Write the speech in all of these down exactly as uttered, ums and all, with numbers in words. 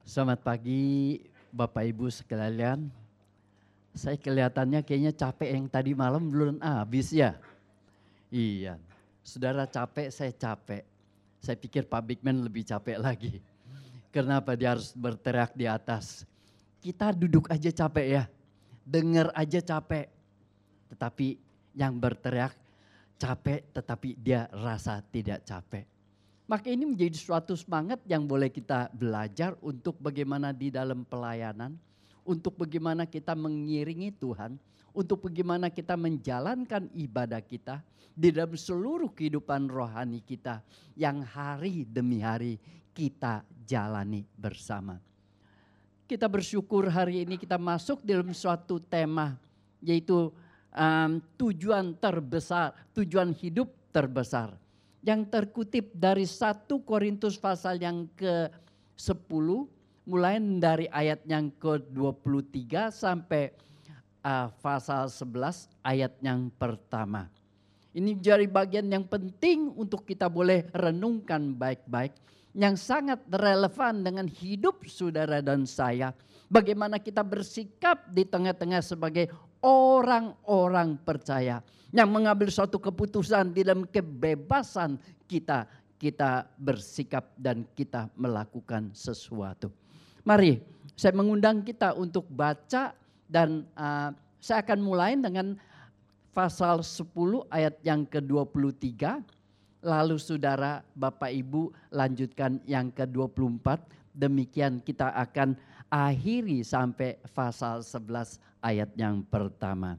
Selamat pagi Bapak Ibu sekalian. Saya kelihatannya kayaknya capek yang tadi malam belum habis ya. Iya, saudara capek, saya capek. Saya pikir Pak Bigman lebih capek lagi. Kenapa dia harus berteriak di atas? Kita duduk aja capek ya, dengar aja capek. Tetapi yang berteriak capek tetapi dia rasa tidak capek. Maka ini menjadi suatu semangat yang boleh kita belajar untuk bagaimana di dalam pelayanan, untuk bagaimana kita mengiringi Tuhan, untuk bagaimana kita menjalankan ibadah kita di dalam seluruh kehidupan rohani kita yang hari demi hari kita jalani bersama. Kita bersyukur hari ini kita masuk dalam suatu tema yaitu um, tujuan terbesar, tujuan hidup terbesar. Yang terkutip dari satu Korintus pasal yang ke sepuluh mulai dari ayat yang ke dua puluh tiga sampai uh, pasal sebelas ayat yang pertama. Ini menjadi bagian yang penting untuk kita boleh renungkan baik-baik, yang sangat relevan dengan hidup saudara dan saya. Bagaimana kita bersikap di tengah-tengah sebagai orang-orang percaya yang mengambil suatu keputusan di dalam kebebasan kita, kita bersikap dan kita melakukan sesuatu. Mari saya mengundang kita untuk baca dan uh, saya akan mulai dengan pasal sepuluh ayat yang ke dua puluh tiga. Lalu saudara Bapak Ibu lanjutkan yang ke dua puluh empat. Demikian kita akan akhiri sampai pasal sebelas ayat yang pertama.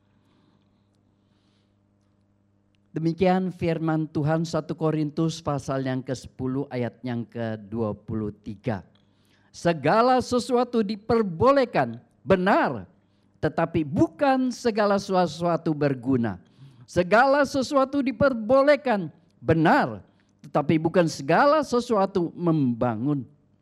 Demikian firman Tuhan satu Korintus pasal yang ke sepuluh ayat yang ke dua puluh tiga. Segala sesuatu diperbolehkan, benar, tetapi bukan segala sesuatu berguna. Segala sesuatu diperbolehkan, benar, tetapi bukan segala sesuatu membangun.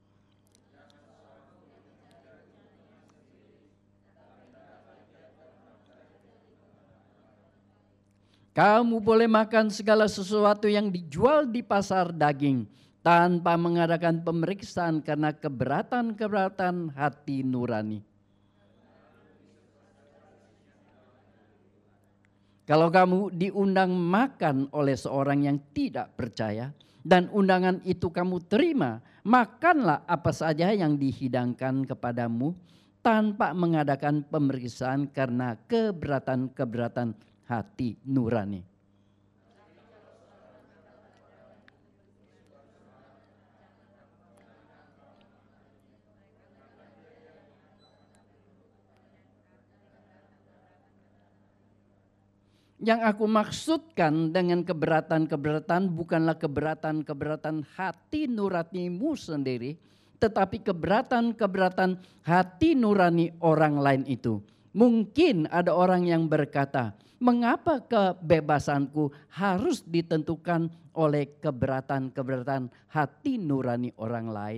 Kamu boleh makan segala sesuatu yang dijual di pasar daging tanpa mengadakan pemeriksaan karena keberatan-keberatan hati nurani. Kalau kamu diundang makan oleh seorang yang tidak percaya dan undangan itu kamu terima, makanlah apa saja yang dihidangkan kepadamu tanpa mengadakan pemeriksaan karena keberatan-keberatan hati nurani. Yang aku maksudkan dengan keberatan-keberatan bukanlah keberatan-keberatan hati nuranimu sendiri, tetapi keberatan-keberatan hati nurani orang lain itu. Mungkin ada orang yang berkata, mengapa kebebasanku harus ditentukan oleh keberatan-keberatan hati nurani orang lain?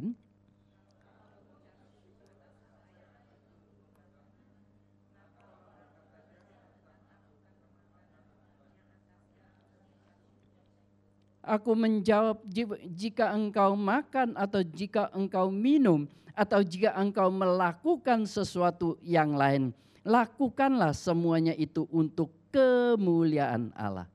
Aku menjawab, jika engkau makan atau jika engkau minum atau jika engkau melakukan sesuatu yang lain, lakukanlah semuanya itu untuk kemuliaan Allah.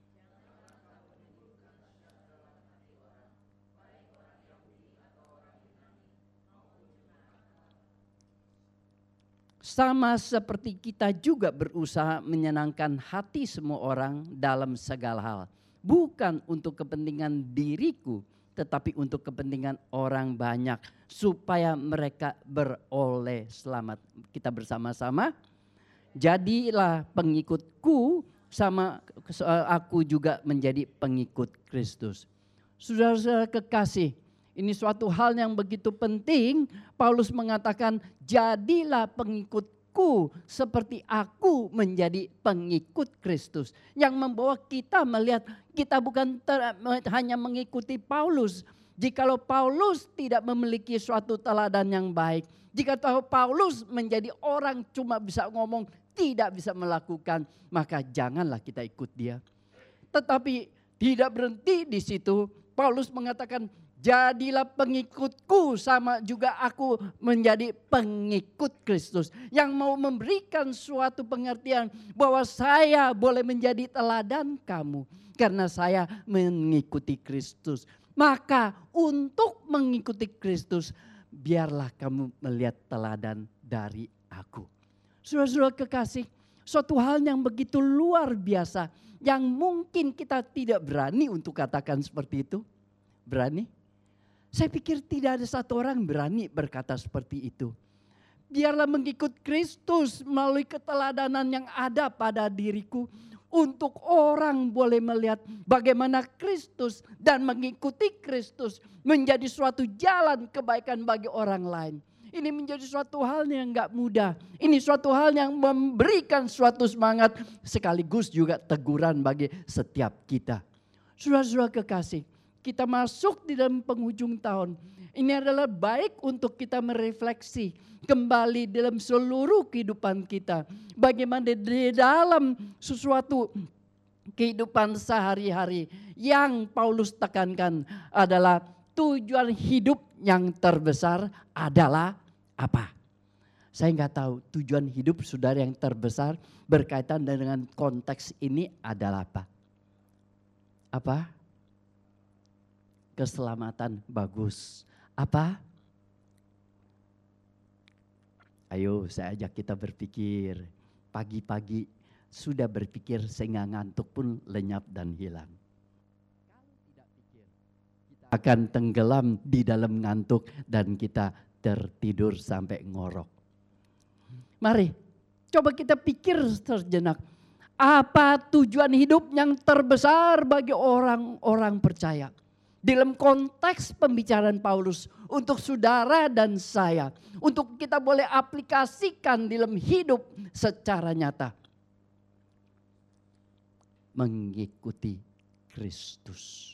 Sama seperti kita juga berusaha menyenangkan hati semua orang dalam segala hal. Bukan untuk kepentingan diriku, tetapi untuk kepentingan orang banyak. Supaya mereka beroleh selamat. Kita bersama-sama, jadilah pengikutku sama aku juga menjadi pengikut Kristus. Saudara-saudara kekasih, ini suatu hal yang begitu penting. Paulus mengatakan, jadilah pengikutku seperti aku menjadi pengikut Kristus. Yang membawa kita melihat kita bukan ter, hanya mengikuti Paulus. Jikalau Paulus tidak memiliki suatu teladan yang baik, jika Paulus menjadi orang cuma bisa ngomong, tidak bisa melakukan, maka janganlah kita ikut dia. Tetapi tidak berhenti di situ. Paulus mengatakan, Jadilah pengikutku sama juga aku menjadi pengikut Kristus. Yang mau memberikan suatu pengertian bahwa saya boleh menjadi teladan kamu. Karena saya mengikuti Kristus. Maka untuk mengikuti Kristus, biarlah kamu melihat teladan dari aku. Saudara-saudara kekasih, suatu hal yang begitu luar biasa. Yang mungkin kita tidak berani untuk katakan seperti itu. Berani? Saya pikir tidak ada satu orang berani berkata seperti itu. Biarlah mengikut Kristus melalui keteladanan yang ada pada diriku. Untuk orang boleh melihat bagaimana Kristus dan mengikuti Kristus menjadi suatu jalan kebaikan bagi orang lain. Ini menjadi suatu hal yang gak mudah. Ini suatu hal yang memberikan suatu semangat sekaligus juga teguran bagi setiap kita. Saudara-saudara kekasih, kita masuk di dalam penghujung tahun. Ini adalah baik untuk kita merefleksi kembali dalam seluruh kehidupan kita. Bagaimana di dalam sesuatu kehidupan sehari-hari yang Paulus tekankan adalah tujuan hidup yang terbesar adalah apa? Saya nggak tahu tujuan hidup saudara yang terbesar berkaitan dengan konteks ini adalah apa? Apa? Keselamatan bagus. Apa? Ayo saya ajak kita berpikir. Pagi-pagi sudah berpikir sehingga ngantuk pun lenyap dan hilang. Kalau tidak pikir, kita akan tenggelam di dalam ngantuk dan kita tertidur sampai ngorok. Mari coba kita pikir sejenak. Apa tujuan hidup yang terbesar bagi orang-orang percaya? Dalam konteks pembicaraan Paulus untuk saudara dan saya. Untuk kita boleh aplikasikan dalam hidup secara nyata. Mengikuti Kristus.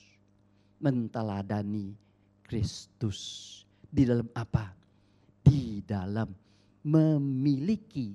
Menteladani Kristus. Di dalam apa? Di dalam memiliki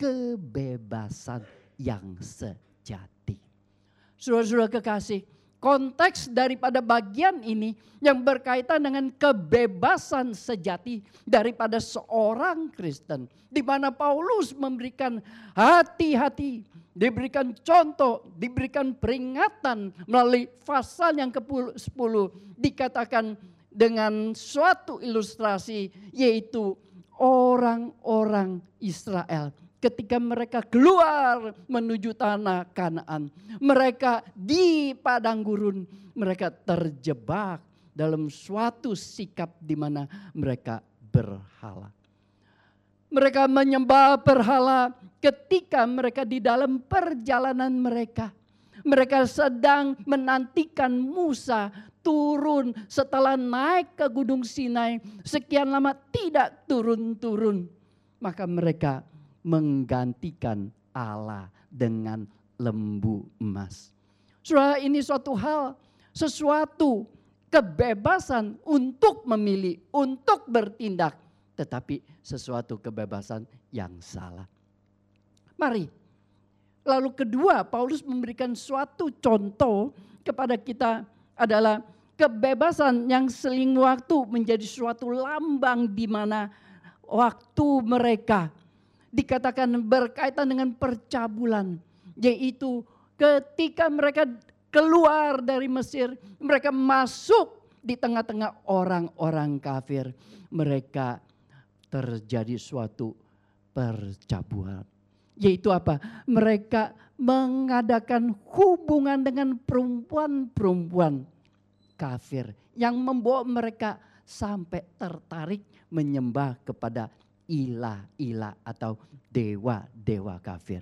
kebebasan yang sejati. Saudara-saudara kekasih, konteks daripada bagian ini yang berkaitan dengan kebebasan sejati daripada seorang Kristen. Di mana Paulus memberikan hati-hati, diberikan contoh, diberikan peringatan melalui pasal yang ke sepuluh. Dikatakan dengan suatu ilustrasi yaitu orang-orang Israel. Ketika mereka keluar menuju tanah Kanaan, mereka di padang gurun, mereka terjebak dalam suatu sikap di mana mereka berhala. Mereka menyembah berhala ketika mereka di dalam perjalanan mereka. Mereka sedang menantikan Musa turun setelah naik ke Gunung Sinai. Sekian lama tidak turun-turun. Maka mereka menggantikan Allah dengan lembu emas. Saudara, ini suatu hal, sesuatu kebebasan untuk memilih, untuk bertindak. Tetapi sesuatu kebebasan yang salah. Mari. Lalu kedua, Paulus memberikan suatu contoh kepada kita adalah kebebasan yang seling waktu menjadi suatu lambang di mana waktu mereka dikatakan berkaitan dengan percabulan, yaitu ketika mereka keluar dari Mesir, mereka masuk di tengah-tengah orang-orang kafir, mereka terjadi suatu percabulan. Yaitu apa? Mereka mengadakan hubungan dengan perempuan-perempuan kafir yang membawa mereka sampai tertarik menyembah kepada ilah-ilah atau dewa-dewa kafir.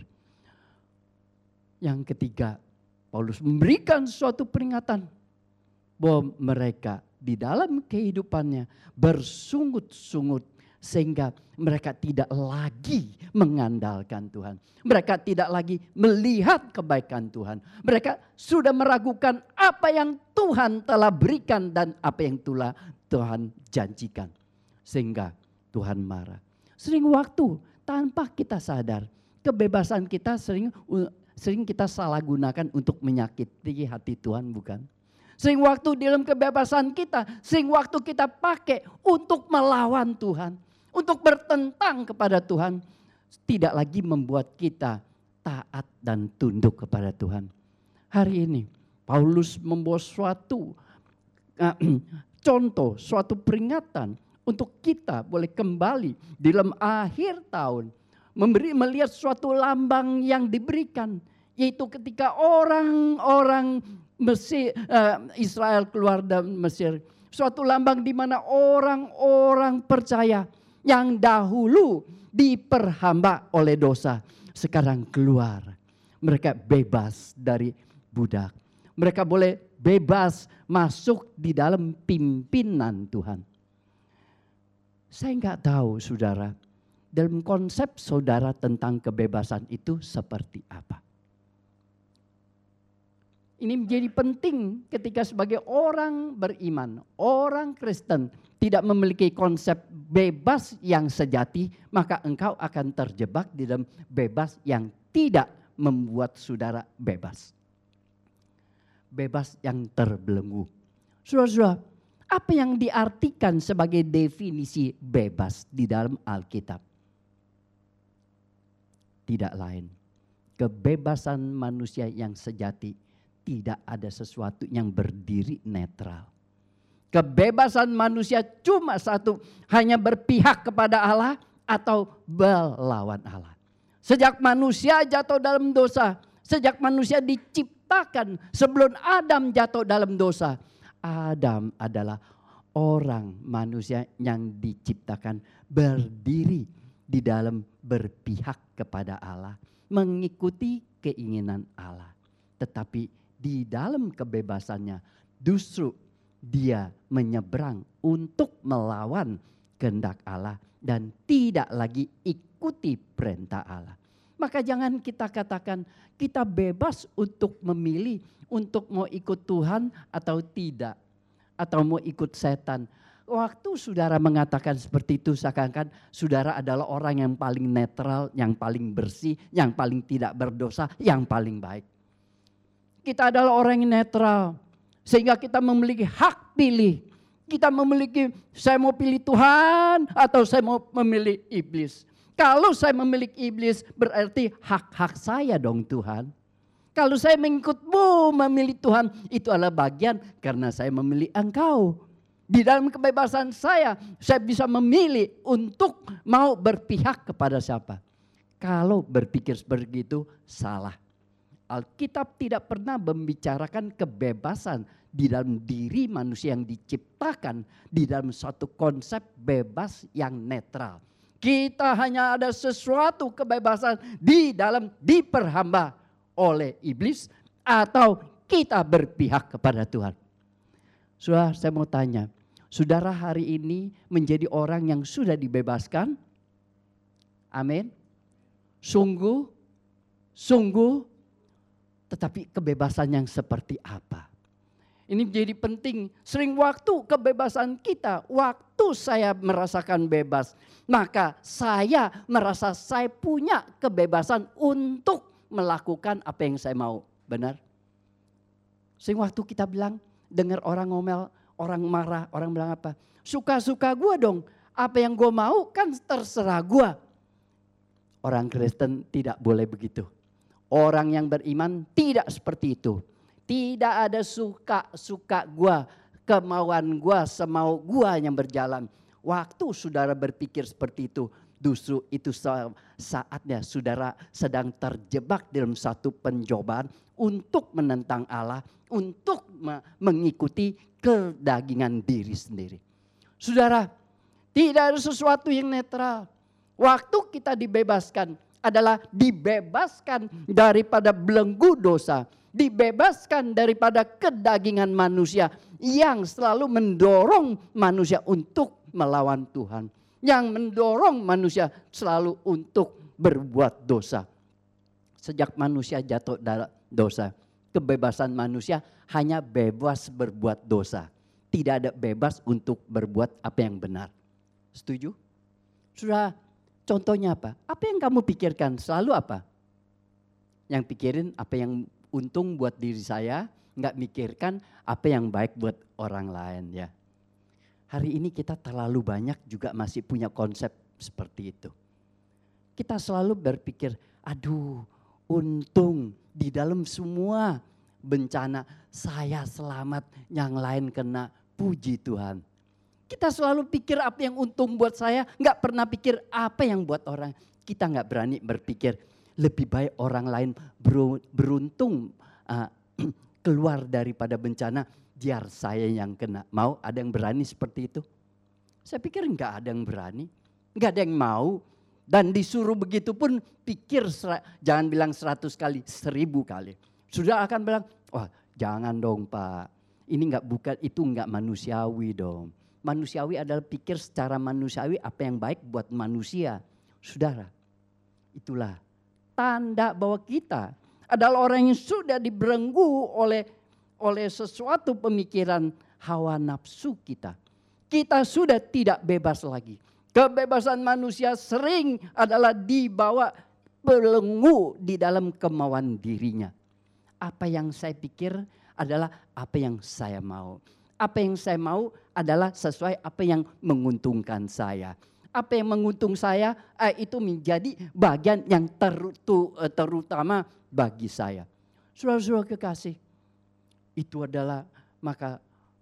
Yang ketiga, Paulus memberikan suatu peringatan bahwa mereka di dalam kehidupannya bersungut-sungut sehingga mereka tidak lagi mengandalkan Tuhan. Mereka tidak lagi melihat kebaikan Tuhan. Mereka sudah meragukan apa yang Tuhan telah berikan dan apa yang telah Tuhan janjikan. Sehingga Tuhan marah. Sering waktu tanpa kita sadar, kebebasan kita sering sering kita salah gunakan untuk menyakiti hati Tuhan, bukan? Sering waktu di dalam kebebasan kita, sering waktu kita pakai untuk melawan Tuhan. Untuk bertentang kepada Tuhan. Tidak lagi membuat kita taat dan tunduk kepada Tuhan. Hari ini Paulus membawa suatu uh, contoh, suatu peringatan untuk kita boleh kembali di dalam akhir tahun. Memberi melihat suatu lambang yang diberikan. Yaitu ketika orang-orang Mesir, uh, Israel keluar dari Mesir. Suatu lambang di mana orang-orang percaya yang dahulu diperhamba oleh dosa. Sekarang keluar. Mereka bebas dari budak. Mereka boleh bebas masuk di dalam pimpinan Tuhan. Saya enggak tahu saudara. Dalam konsep saudara tentang kebebasan itu seperti apa. Ini menjadi penting ketika sebagai orang beriman, orang Kristen tidak memiliki konsep bebas yang sejati, maka engkau akan terjebak di dalam bebas yang tidak membuat saudara bebas. Bebas yang terbelenggu. Saudara-saudara, apa yang diartikan sebagai definisi bebas di dalam Alkitab? Tidak lain, kebebasan manusia yang sejati. Tidak ada sesuatu yang berdiri netral. Kebebasan manusia cuma satu, hanya berpihak kepada Allah atau melawan Allah. Sejak manusia jatuh dalam dosa, sejak manusia diciptakan sebelum Adam jatuh dalam dosa, Adam adalah orang manusia yang diciptakan berdiri di dalam berpihak kepada Allah, mengikuti keinginan Allah. Tetapi di dalam kebebasannya justru dia menyeberang untuk melawan kehendak Allah dan tidak lagi ikuti perintah Allah. Maka jangan kita katakan kita bebas untuk memilih untuk mau ikut Tuhan atau tidak. Atau mau ikut setan. Waktu saudara mengatakan seperti itu seakan-akan saudara adalah orang yang paling netral, yang paling bersih, yang paling tidak berdosa, yang paling baik. Kita adalah orang yang netral. Sehingga kita memiliki hak pilih. Kita memiliki saya mau pilih Tuhan atau saya mau memilih iblis. Kalau saya memilih iblis berarti hak-hak saya dong Tuhan. Kalau saya mengikutmu memilih Tuhan itu adalah bagian karena saya memilih engkau. Di dalam kebebasan saya, saya bisa memilih untuk mau berpihak kepada siapa. Kalau berpikir seperti itu salah. Alkitab tidak pernah membicarakan kebebasan di dalam diri manusia yang diciptakan di dalam suatu konsep bebas yang netral. Kita hanya ada sesuatu kebebasan di dalam diperhamba oleh iblis atau kita berpihak kepada Tuhan. Saudara, saya mau tanya, saudara hari ini menjadi orang yang sudah dibebaskan? Amin. Sungguh, sungguh. Tetapi kebebasan yang seperti apa? Ini menjadi penting. Sering waktu kebebasan kita, waktu saya merasakan bebas, maka saya merasa saya punya kebebasan untuk melakukan apa yang saya mau. Benar? Sering waktu kita bilang, dengar orang ngomel, orang marah, orang bilang apa? Suka-suka gue dong, apa yang gue mau kan terserah gue. Orang Kristen tidak boleh begitu. Orang yang beriman tidak seperti itu. Tidak ada suka-suka gua, kemauan gua, semau gua yang berjalan. Waktu saudara berpikir seperti itu, justru itu saatnya saudara sedang terjebak dalam satu pencobaan untuk menentang Allah, untuk mengikuti kedagingan diri sendiri. Saudara, tidak ada sesuatu yang netral. Waktu kita dibebaskan, adalah dibebaskan daripada belenggu dosa. Dibebaskan daripada kedagingan manusia yang selalu mendorong manusia untuk melawan Tuhan. Yang mendorong manusia selalu untuk berbuat dosa. Sejak manusia jatuh dalam dosa, kebebasan manusia hanya bebas berbuat dosa. Tidak ada bebas untuk berbuat apa yang benar. Setuju? Sudah. Contohnya apa? Apa yang kamu pikirkan? Selalu apa? Yang pikirin apa yang untung buat diri saya, nggak mikirkan apa yang baik buat orang lain ya. Hari ini kita terlalu banyak juga masih punya konsep seperti itu. Kita selalu berpikir, aduh untung di dalam semua bencana saya selamat, yang lain kena, puji Tuhan. Kita selalu pikir apa yang untung buat saya, nggak pernah pikir apa yang buat orang. Kita nggak berani berpikir lebih baik orang lain beruntung uh, keluar daripada bencana, biar saya yang kena. Mau ada yang berani seperti itu? Saya pikir nggak ada yang berani, nggak ada yang mau. Dan disuruh begitu pun pikir, jangan bilang seratus kali, seribu kali. Sudah akan bilang, wah jangan dong Pak, ini nggak bukan, itu nggak manusiawi dong. Manusiawi adalah pikir secara manusiawi apa yang baik buat manusia. Saudara, itulah tanda bahwa kita adalah orang yang sudah dibelenggu oleh oleh sesuatu pemikiran hawa nafsu kita. Kita sudah tidak bebas lagi. Kebebasan manusia sering adalah dibawa belenggu di dalam kemauan dirinya. Apa yang saya pikir adalah apa yang saya mau. Apa yang saya mau adalah sesuai apa yang menguntungkan saya. Apa yang menguntung saya eh, itu menjadi bagian yang terutu, terutama bagi saya. Saudara-saudara kekasih, itu adalah maka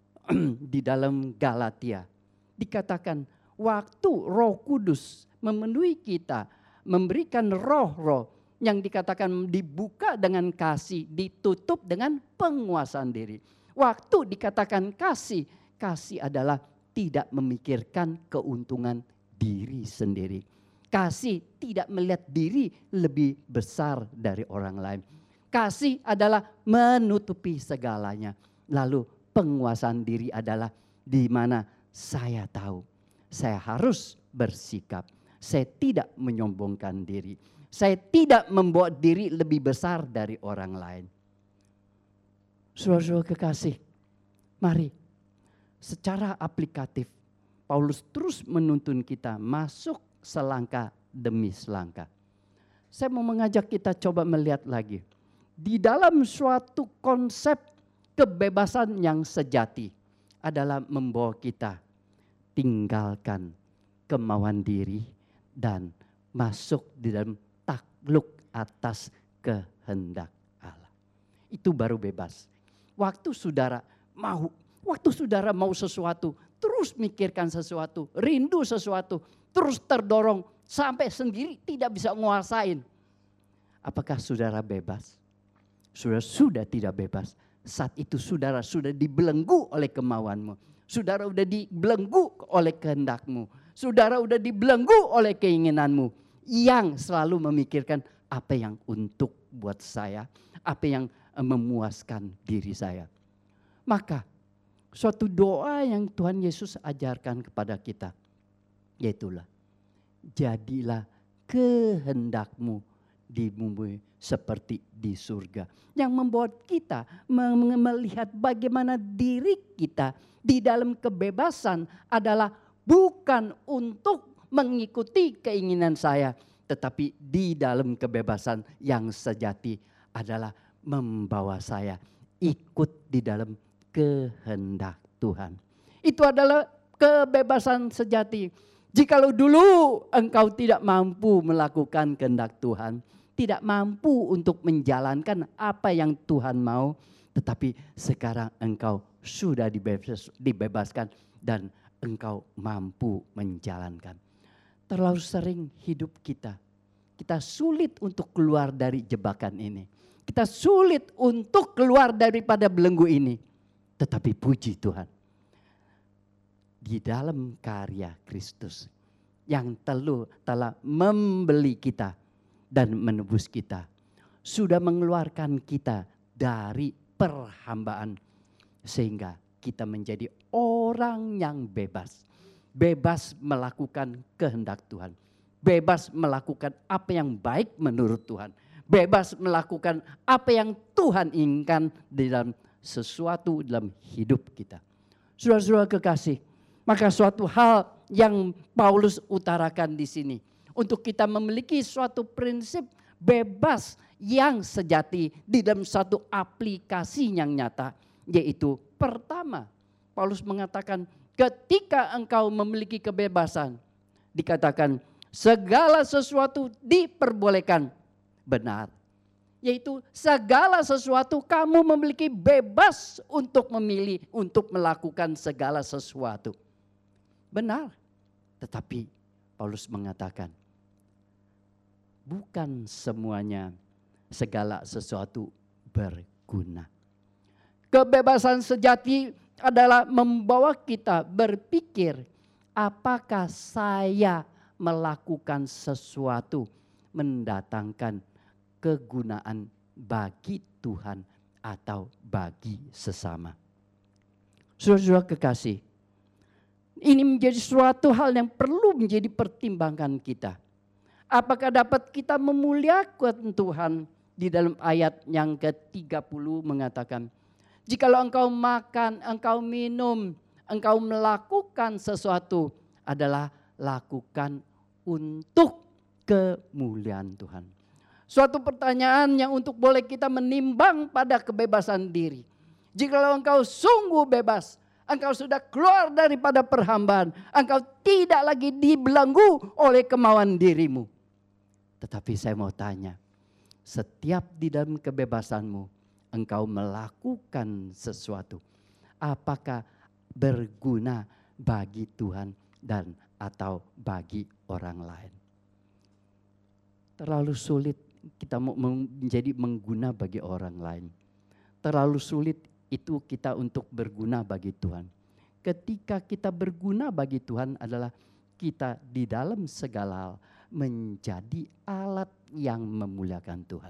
di dalam Galatia dikatakan waktu Roh Kudus memenuhi kita, memberikan roh-roh yang dikatakan dibuka dengan kasih, ditutup dengan penguasaan diri. Waktu dikatakan kasih, kasih adalah tidak memikirkan keuntungan diri sendiri. Kasih tidak melihat diri lebih besar dari orang lain. Kasih adalah menutupi segalanya. Lalu penguasaan diri adalah di mana saya tahu saya harus bersikap. Saya tidak menyombongkan diri. Saya tidak membuat diri lebih besar dari orang lain. Saudara-saudara kekasih, mari secara aplikatif Paulus terus menuntun kita masuk selangkah demi selangkah. Saya mau mengajak kita coba melihat lagi. Di dalam suatu konsep kebebasan yang sejati adalah membawa kita tinggalkan kemauan diri dan masuk di dalam takluk atas kehendak Allah. Itu baru bebas. Waktu saudara mau, waktu saudara mau sesuatu, terus mikirkan sesuatu, rindu sesuatu, terus terdorong sampai sendiri tidak bisa menguasain. Apakah saudara bebas? Saudara sudah tidak bebas. Saat itu saudara sudah dibelenggu oleh kemauanmu. Saudara sudah dibelenggu oleh kehendakmu. Saudara sudah dibelenggu oleh keinginanmu. Yang selalu memikirkan apa yang untuk buat saya. Apa yang memuaskan diri saya. Maka suatu doa yang Tuhan Yesus ajarkan kepada kita. Yaitulah, jadilah kehendakmu di bumi seperti di surga. Yang membuat kita melihat bagaimana diri kita di dalam kebebasan adalah bukan untuk mengikuti keinginan saya. Tetapi di dalam kebebasan yang sejati adalah membawa saya ikut di dalam kehendak Tuhan. Itu adalah kebebasan sejati. Jikalau dulu engkau tidak mampu melakukan kehendak Tuhan, tidak mampu untuk menjalankan apa yang Tuhan mau, tetapi sekarang engkau sudah dibebas, dibebaskan dan engkau mampu menjalankan. Terlalu sering hidup kita, kita sulit untuk keluar dari jebakan ini. Kita sulit untuk keluar daripada belenggu ini. Tetapi puji Tuhan, di dalam karya Kristus yang telah, telah membeli kita dan menebus kita, sudah mengeluarkan kita dari perhambaan sehingga kita menjadi orang yang bebas. Bebas melakukan kehendak Tuhan. Bebas melakukan apa yang baik menurut Tuhan. Bebas melakukan apa yang Tuhan inginkan di dalam sesuatu dalam hidup kita. Saudara-saudara kekasih, maka suatu hal yang Paulus utarakan di sini untuk kita memiliki suatu prinsip bebas yang sejati di dalam satu aplikasi yang nyata. Yaitu pertama, Paulus mengatakan ketika engkau memiliki kebebasan, dikatakan segala sesuatu diperbolehkan. Benar. Yaitu segala sesuatu kamu memiliki bebas untuk memilih, untuk melakukan segala sesuatu. Benar. Tetapi Paulus mengatakan bukan semuanya segala sesuatu berguna. Kebebasan sejati adalah membawa kita berpikir, apakah saya melakukan sesuatu mendatangkan kegunaan bagi Tuhan atau bagi sesama. Saudara-saudara kekasih, ini menjadi suatu hal yang perlu menjadi pertimbangan kita. Apakah dapat kita memuliakan Tuhan? Di dalam ayat yang ke tiga puluh mengatakan, jikalau engkau makan, engkau minum, engkau melakukan sesuatu, adalah lakukan untuk kemuliaan Tuhan. Suatu pertanyaan yang untuk boleh kita menimbang pada kebebasan diri. Jikalau engkau sungguh bebas, engkau sudah keluar daripada perhambaan, engkau tidak lagi dibelenggu oleh kemauan dirimu. Tetapi saya mau tanya, setiap di dalam kebebasanmu, engkau melakukan sesuatu, apakah berguna bagi Tuhan dan atau bagi orang lain? Terlalu sulit kita mau menjadi mengguna bagi orang lain. Terlalu sulit itu kita untuk berguna bagi Tuhan. Ketika kita berguna bagi Tuhan adalah kita di dalam segala hal menjadi alat yang memuliakan Tuhan.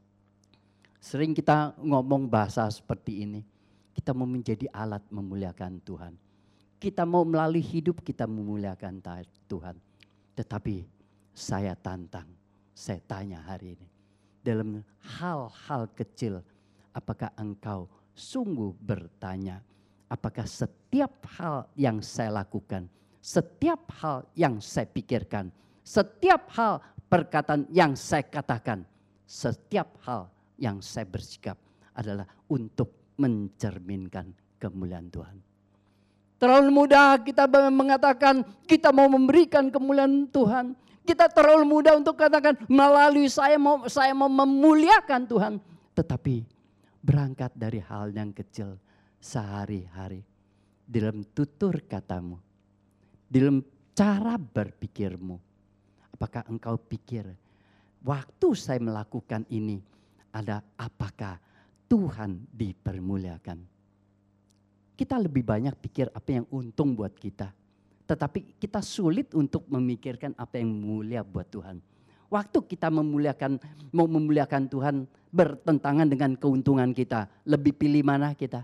Sering kita ngomong bahasa seperti ini. Kita mau menjadi alat memuliakan Tuhan. Kita mau melalui hidup kita memuliakan Tuhan. Tetapi saya tantang, saya tanya hari ini. Dalam hal-hal kecil, apakah engkau sungguh bertanya? Apakah setiap hal yang saya lakukan, setiap hal yang saya pikirkan, setiap hal perkataan yang saya katakan, setiap hal yang saya bersikap adalah untuk mencerminkan kemuliaan Tuhan? Terlalu mudah kita mengatakan kita mau memberikan kemuliaan Tuhan. Kita terlalu mudah untuk katakan melalui saya mau saya mau memuliakan Tuhan. Tetapi berangkat dari hal yang kecil sehari-hari. Dalam tutur katamu. Dalam cara berpikirmu. Apakah engkau pikir waktu saya melakukan ini ada apakah Tuhan dipermuliakan? Kita lebih banyak pikir apa yang untung buat kita. Tetapi kita sulit untuk memikirkan apa yang mulia buat Tuhan. Waktu kita memuliakan, mau memuliakan Tuhan bertentangan dengan keuntungan kita. Lebih pilih mana kita?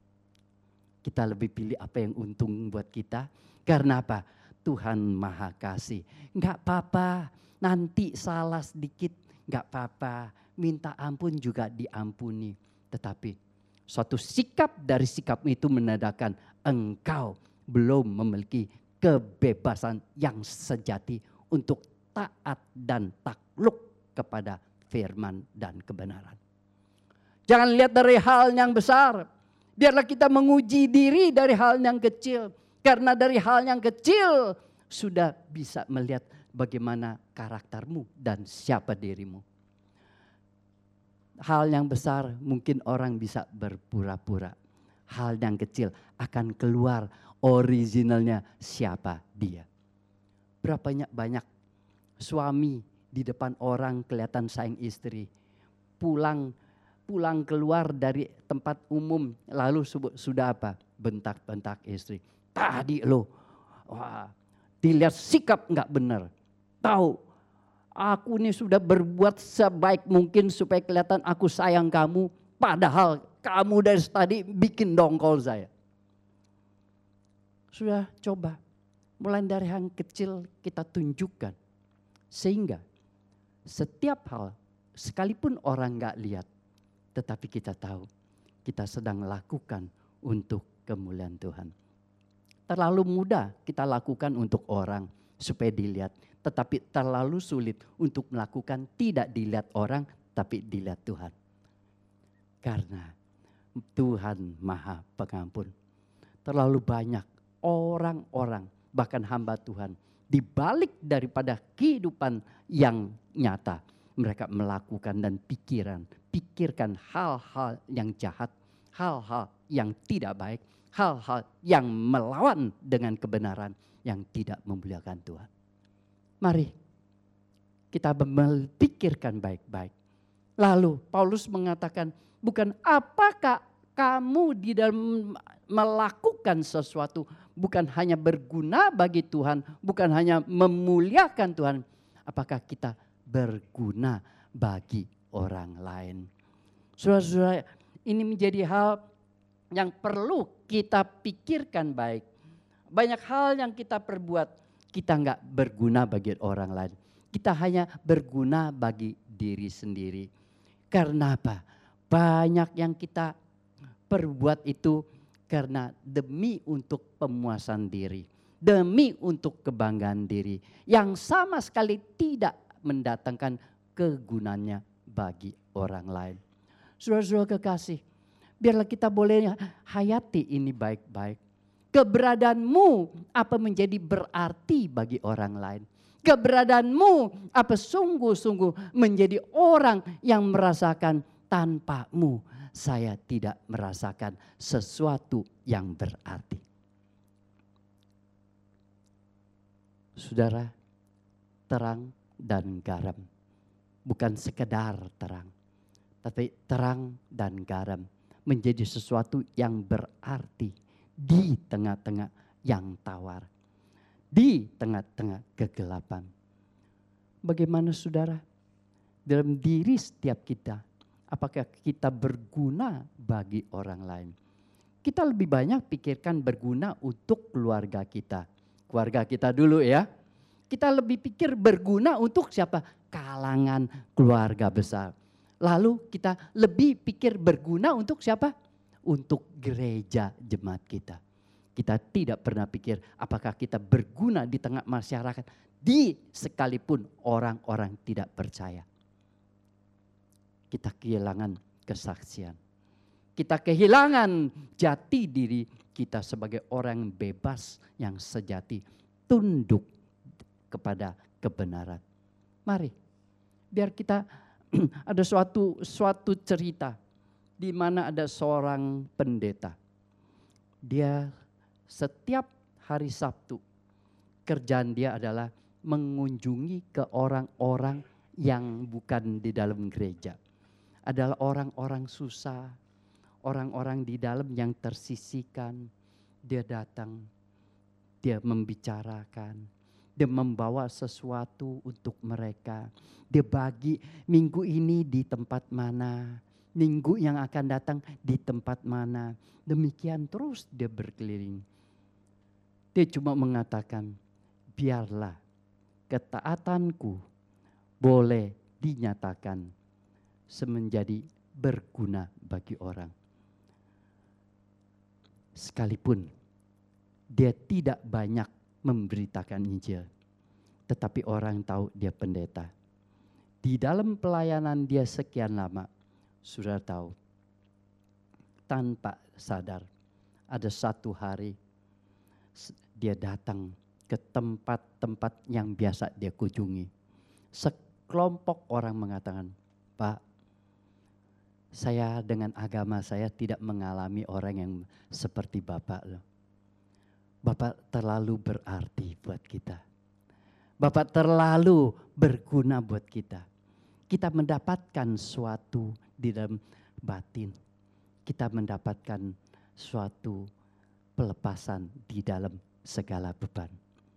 Kita lebih pilih apa yang untung buat kita. Karena apa? Tuhan Maha Kasih. Enggak apa-apa, nanti salah sedikit. Enggak apa-apa, minta ampun juga diampuni. Tetapi suatu sikap dari sikap itu menandakan engkau belum memiliki kebebasan yang sejati untuk taat dan takluk kepada firman dan kebenaran. Jangan lihat dari hal yang besar. Biarlah kita menguji diri dari hal yang kecil. Karena dari hal yang kecil sudah bisa melihat bagaimana karaktermu dan siapa dirimu. Hal yang besar mungkin orang bisa berpura-pura. Hal yang kecil akan keluar originalnya siapa dia. Berapa banyak, banyak suami di depan orang kelihatan sayang istri. Pulang pulang keluar dari tempat umum lalu sudah apa? Bentak-bentak istri. Tadi lo, wah, dilihat sikap nggak benar. Tahu. Aku ini sudah berbuat sebaik mungkin supaya kelihatan aku sayang kamu. Padahal kamu dari tadi bikin dongkol saya. Sudah coba. Mulai dari yang kecil kita tunjukkan. Sehingga setiap hal sekalipun orang gak lihat. Tetapi kita tahu kita sedang lakukan untuk kemuliaan Tuhan. Terlalu mudah kita lakukan untuk orang. supaya dilihat. Tetapi terlalu sulit untuk melakukan tidak dilihat orang, tapi dilihat Tuhan. Karena Tuhan Maha Pengampun. Terlalu banyak orang-orang, bahkan hamba Tuhan, di balik daripada kehidupan yang nyata, mereka melakukan dan pikiran, pikirkan hal-hal yang jahat, hal-hal yang tidak baik, hal-hal yang melawan dengan kebenaran yang tidak memuliakan Tuhan. Mari kita memikirkan baik-baik. Lalu Paulus mengatakan, bukan apakah kamu di dalam melakukan sesuatu bukan hanya berguna bagi Tuhan, bukan hanya memuliakan Tuhan, apakah kita berguna bagi orang lain. Saudara-saudara, ini menjadi hal yang perlu kita pikirkan baik. Banyak hal yang kita perbuat, kita enggak berguna bagi orang lain. Kita hanya berguna bagi diri sendiri. Karena apa? Banyak yang kita perbuat itu karena demi untuk pemuasan diri. Demi untuk kebanggaan diri. Yang sama sekali tidak mendatangkan kegunaannya bagi orang lain. Saudara-saudara kekasih, biarlah kita boleh hayati ini baik-baik. Keberadaanmu apa menjadi berarti bagi orang lain. Keberadaanmu apa sungguh-sungguh menjadi orang yang merasakan tanpamu saya tidak merasakan sesuatu yang berarti. Saudara, terang dan garam bukan sekedar terang, tapi terang dan garam menjadi sesuatu yang berarti di tengah-tengah yang tawar, di tengah-tengah kegelapan. Bagaimana saudara? Dalam diri setiap kita, apakah kita berguna bagi orang lain? Kita lebih banyak pikirkan berguna untuk keluarga kita. Keluarga kita dulu ya. Kita lebih pikir berguna untuk siapa? Kalangan keluarga besar. Lalu kita lebih pikir berguna untuk siapa? Untuk gereja jemaat kita. Kita tidak pernah pikir apakah kita berguna di tengah masyarakat. Di sekalipun orang-orang tidak percaya. Kita kehilangan kesaksian. Kita kehilangan jati diri kita sebagai orang bebas yang sejati. Tunduk kepada kebenaran. Mari, biar kita ada suatu suatu cerita di mana ada seorang pendeta. Dia setiap hari Sabtu kerjaan dia adalah mengunjungi ke orang-orang yang bukan di dalam gereja. Adalah orang-orang susah, orang-orang di dalam yang tersisihkan. Dia datang, dia membicarakan, dia membawa sesuatu untuk mereka. Dia bagi minggu ini di tempat mana, minggu yang akan datang di tempat mana. Demikian terus dia berkeliling. Dia cuma mengatakan, biarlah ketaatanku boleh dinyatakan semenjadi berguna bagi orang. Sekalipun dia tidak banyak memberitakan Injil, tetapi orang tahu dia pendeta. Di dalam pelayanan dia sekian lama, sudah tahu, tanpa sadar, ada satu hari dia datang ke tempat-tempat yang biasa dia kunjungi. Sekelompok orang mengatakan, Pak, saya dengan agama saya tidak mengalami orang yang seperti Bapak loh. Bapak terlalu berarti buat kita. Bapak terlalu berguna buat kita. Kita mendapatkan suatu di dalam batin. Kita mendapatkan suatu pelepasan di dalam segala beban.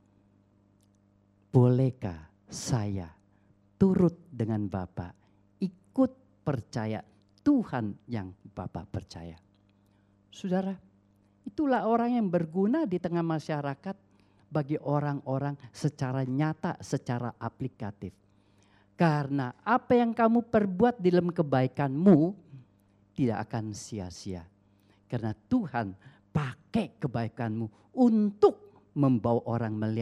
Bolehkah saya turut dengan Bapak, ikut percaya Tuhan yang Bapak percaya? Saudara, itulah orang yang berguna di tengah masyarakat bagi orang-orang secara nyata, secara aplikatif. Karena apa yang kamu perbuat di dalam kebaikanmu tidak akan sia-sia. Karena Tuhan pakai kebaikanmu untuk membawa orang melihat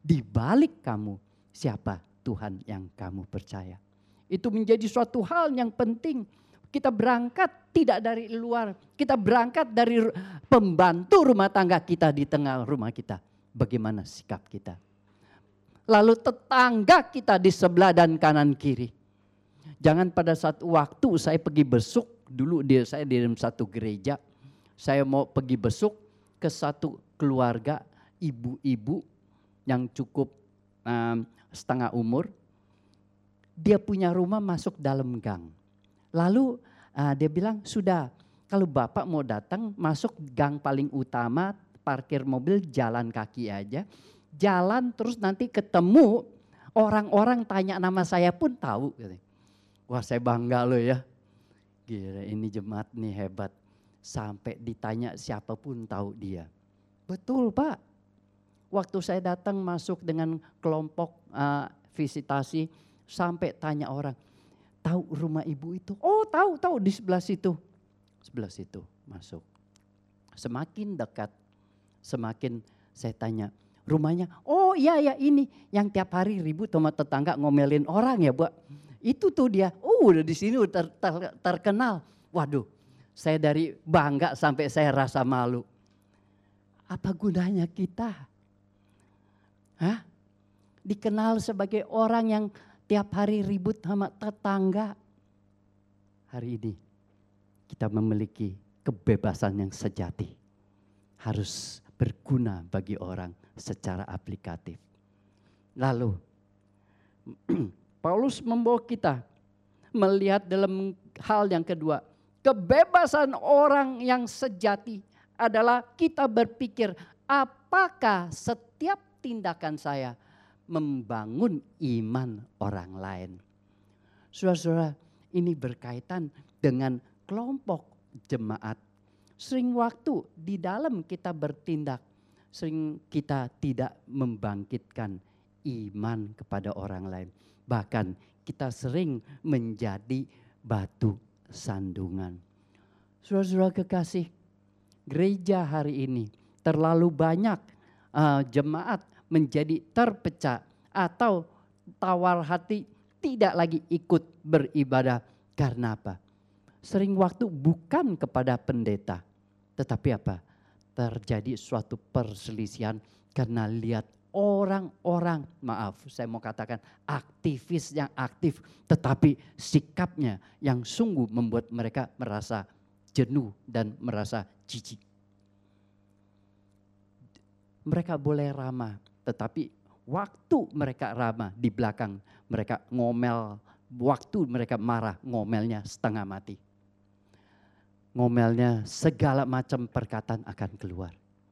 di balik kamu siapa Tuhan yang kamu percaya. Itu menjadi suatu hal yang penting. Kita berangkat tidak dari luar, kita berangkat dari pembantu rumah tangga kita di tengah rumah kita. Bagaimana sikap kita? Lalu tetangga kita di sebelah dan kanan kiri. Jangan pada satu waktu saya pergi besuk, dulu dia saya di dalam satu gereja, saya mau pergi besuk ke satu keluarga ibu-ibu yang cukup um, setengah umur. Dia punya rumah masuk dalam gang. Lalu uh, dia bilang, sudah kalau Bapak mau datang masuk gang paling utama, parkir mobil, jalan kaki aja. Jalan terus nanti ketemu orang-orang tanya nama saya pun tahu. Wah saya bangga loh ya. Gila ini jemaat nih hebat. Sampai ditanya siapapun tahu dia. Betul Pak. Waktu saya datang masuk dengan kelompok uh, visitasi. Sampai tanya orang. Tahu rumah ibu itu? Oh tahu, tahu di sebelah situ. Sebelah situ masuk. Semakin dekat, semakin saya tanya, rumahnya, oh iya ya ini yang tiap hari ribut sama tetangga ngomelin orang ya Bu. Itu tuh dia, oh udah di sini udah ter, ter, terkenal. Waduh, saya dari bangga sampai saya rasa malu. Apa gunanya kita? Hah? Dikenal sebagai orang yang tiap hari ribut sama tetangga. Hari ini kita memiliki kebebasan yang sejati. Harus berguna bagi orang secara aplikatif. Lalu Paulus membawa kita melihat dalam hal yang kedua. Kebebasan orang yang sejati adalah kita berpikir apakah setiap tindakan saya membangun iman orang lain. Saudara-saudara, ini berkaitan dengan kelompok jemaat. Sering waktu di dalam kita bertindak, sering kita tidak membangkitkan iman kepada orang lain. Bahkan kita sering menjadi batu sandungan. Saudara-saudara kekasih, gereja hari ini terlalu banyak uh, jemaat menjadi terpecah atau tawar hati tidak lagi ikut beribadah. Karena apa? Sering waktu bukan kepada pendeta. Tetapi apa? Terjadi suatu perselisihan karena lihat orang-orang, maaf saya mau katakan aktivis yang aktif. Tetapi sikapnya yang sungguh membuat mereka merasa jenuh dan merasa jijik. Mereka boleh ramah. Tetapi waktu mereka ramah di belakang mereka ngomel, waktu mereka marah ngomelnya setengah mati. Ngomelnya segala macam perkataan akan keluar.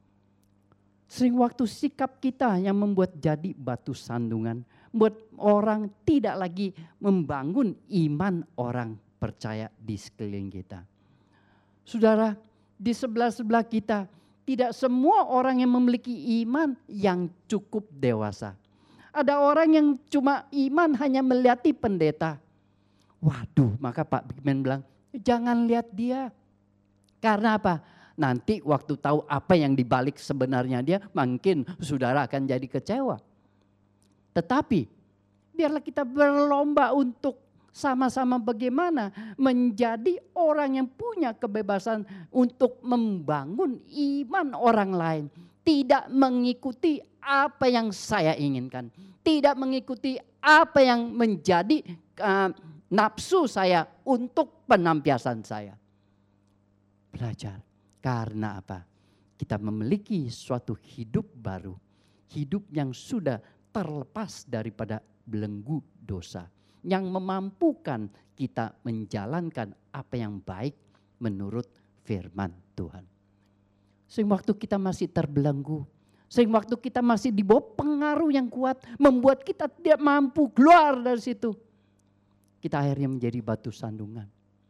Sering waktu sikap kita yang membuat jadi batu sandungan, membuat orang tidak lagi membangun iman orang percaya di sekeliling kita. Saudara, di sebelah-sebelah kita tidak semua orang yang memiliki iman yang cukup dewasa. Ada orang yang cuma iman hanya melihati pendeta. Waduh, maka Pak Bigman bilang, jangan lihat dia. Karena apa? Nanti waktu tahu apa yang dibalik sebenarnya dia, mungkin saudara akan jadi kecewa. Tetapi, biarlah kita berlomba untuk sama-sama bagaimana menjadi orang yang punya kebebasan untuk membangun iman orang lain. Tidak mengikuti apa yang saya inginkan. Tidak mengikuti apa yang menjadi uh, nafsu saya untuk penampiasan saya. Belajar. Karena apa? Kita memiliki suatu hidup baru. Hidup yang sudah terlepas daripada belenggu dosa. Yang memampukan kita menjalankan apa yang baik menurut firman Tuhan. Sehingga waktu kita masih terbelenggu, sehingga waktu kita masih di bawah pengaruh yang kuat, membuat kita tidak mampu keluar dari situ. Kita akhirnya menjadi batu sandungan.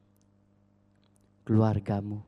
Keluargamu,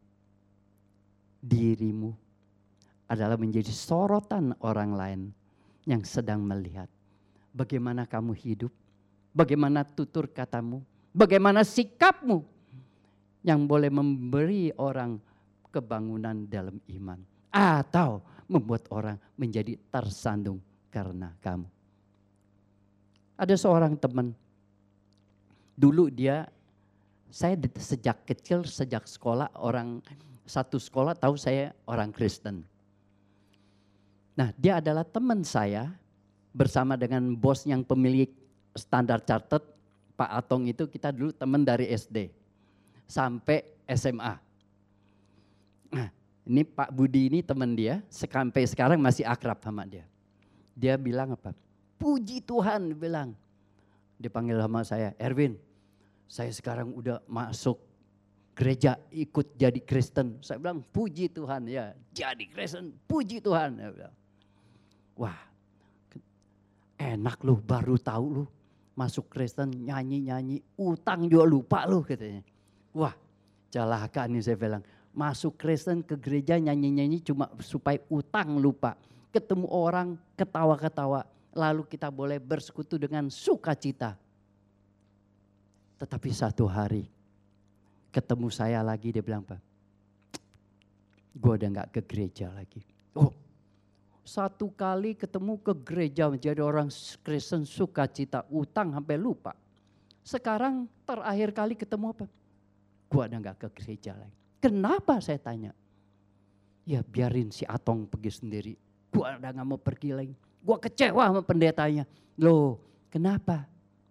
dirimu adalah menjadi sorotan orang lain yang sedang melihat. Bagaimana kamu hidup? Bagaimana tutur katamu, bagaimana sikapmu yang boleh memberi orang kebangunan dalam iman. Atau membuat orang menjadi tersandung karena kamu. Ada seorang teman, dulu dia, saya sejak kecil, sejak sekolah, orang satu sekolah tahu saya orang Kristen. Nah, dia adalah teman saya bersama dengan bos yang pemilik Standard Chartered, Pak Atong itu kita dulu teman dari S D sampai S M A. Nah, ini Pak Budi ini teman dia, sampai sekarang masih akrab sama dia. Dia bilang apa? Puji Tuhan, bilang. Dia panggil sama saya, Erwin, saya sekarang udah masuk gereja, ikut jadi Kristen. Saya bilang, puji Tuhan ya, jadi Kristen, puji Tuhan. Dia bilang, wah, enak lu, baru tahu lu masuk Kristen, nyanyi-nyanyi, utang juga lupa lu katanya. Wah, celaka nih saya bilang, masuk Kristen ke gereja nyanyi-nyanyi cuma supaya utang lupa. Ketemu orang ketawa-ketawa, lalu kita boleh bersekutu dengan sukacita. Tetapi satu hari ketemu saya lagi, dia bilang, Pak, gue udah gak ke gereja lagi. Oh, satu kali ketemu ke gereja menjadi orang Kristen sukacita, utang sampai lupa. Sekarang terakhir kali ketemu apa? Gue udah gak ke gereja lagi. Kenapa saya tanya? Ya biarin si Atong pergi sendiri. Gue udah gak mau pergi lagi. Gue kecewa sama pendetanya. Loh, kenapa?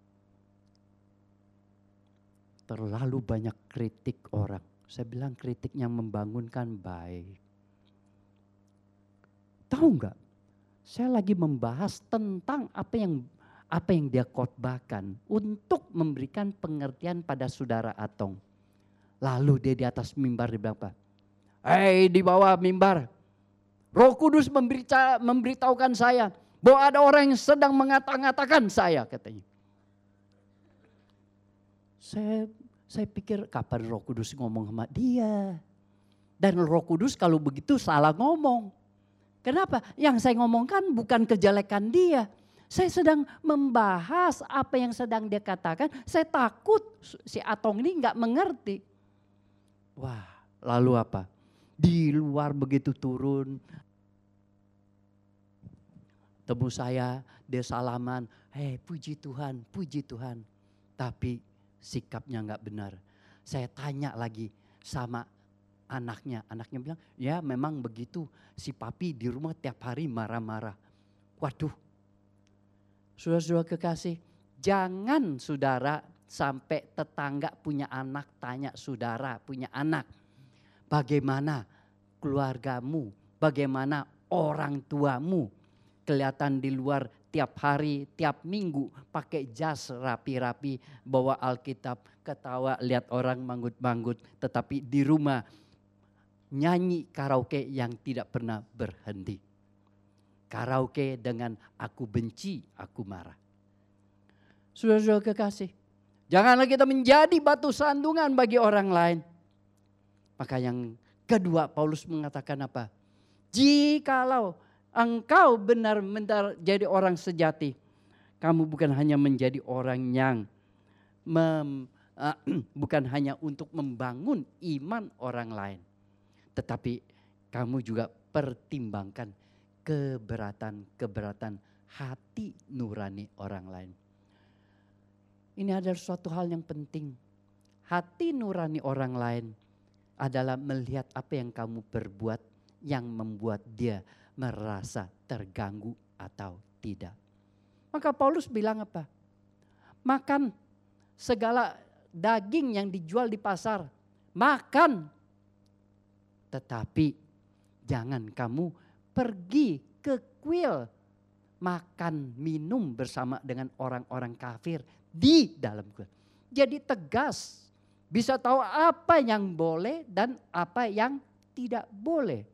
Terlalu banyak kritik orang. Saya bilang kritik yang membangunkan baik. Tahu enggak? Saya lagi membahas tentang apa yang apa yang dia khotbahkan untuk memberikan pengertian pada saudara Atong. Lalu dia di atas mimbar dia bilang apa? Hei, di bawah mimbar, Roh Kudus memberita, memberitahukan saya bahwa ada orang yang sedang mengata-ngatakan saya, katanya. Saya saya pikir kapan Roh Kudus ngomong sama dia? Dan Roh Kudus kalau begitu salah ngomong. Kenapa? Yang saya ngomongkan bukan kejelekan dia. Saya sedang membahas apa yang sedang dia katakan. Saya takut si Atong ini nggak mengerti. Wah, lalu apa? Di luar begitu turun. Temu saya, dia salaman. Hei, puji Tuhan, puji Tuhan. Tapi sikapnya nggak benar. Saya tanya lagi sama anaknya, anaknya bilang, ya memang begitu, si papi di rumah tiap hari marah-marah. Waduh, saudara-saudara kekasih, jangan saudara sampai tetangga punya anak tanya saudara punya anak. Bagaimana keluargamu, bagaimana orang tuamu, kelihatan di luar tiap hari, tiap minggu pakai jas rapi-rapi, bawa Alkitab, ketawa lihat orang manggut-manggut, tetapi di rumah nyanyi karaoke yang tidak pernah berhenti. Karaoke dengan aku benci, aku marah. Saudara-saudara kekasih, janganlah kita menjadi batu sandungan bagi orang lain. Maka yang kedua Paulus mengatakan apa? Jikalau engkau benar-benar jadi orang sejati, kamu bukan hanya menjadi orang yang mem, uh, bukan hanya untuk membangun iman orang lain, tetapi kamu juga pertimbangkan keberatan-keberatan hati nurani orang lain. Ini adalah suatu hal yang penting. Hati nurani orang lain adalah melihat apa yang kamu perbuat yang membuat dia merasa terganggu atau tidak. Maka Paulus bilang apa? Makan segala daging yang dijual di pasar. Makan. Tetapi jangan kamu pergi ke kuil makan minum bersama dengan orang-orang kafir di dalam kuil. Jadi tegas, bisa tahu apa yang boleh dan apa yang tidak boleh.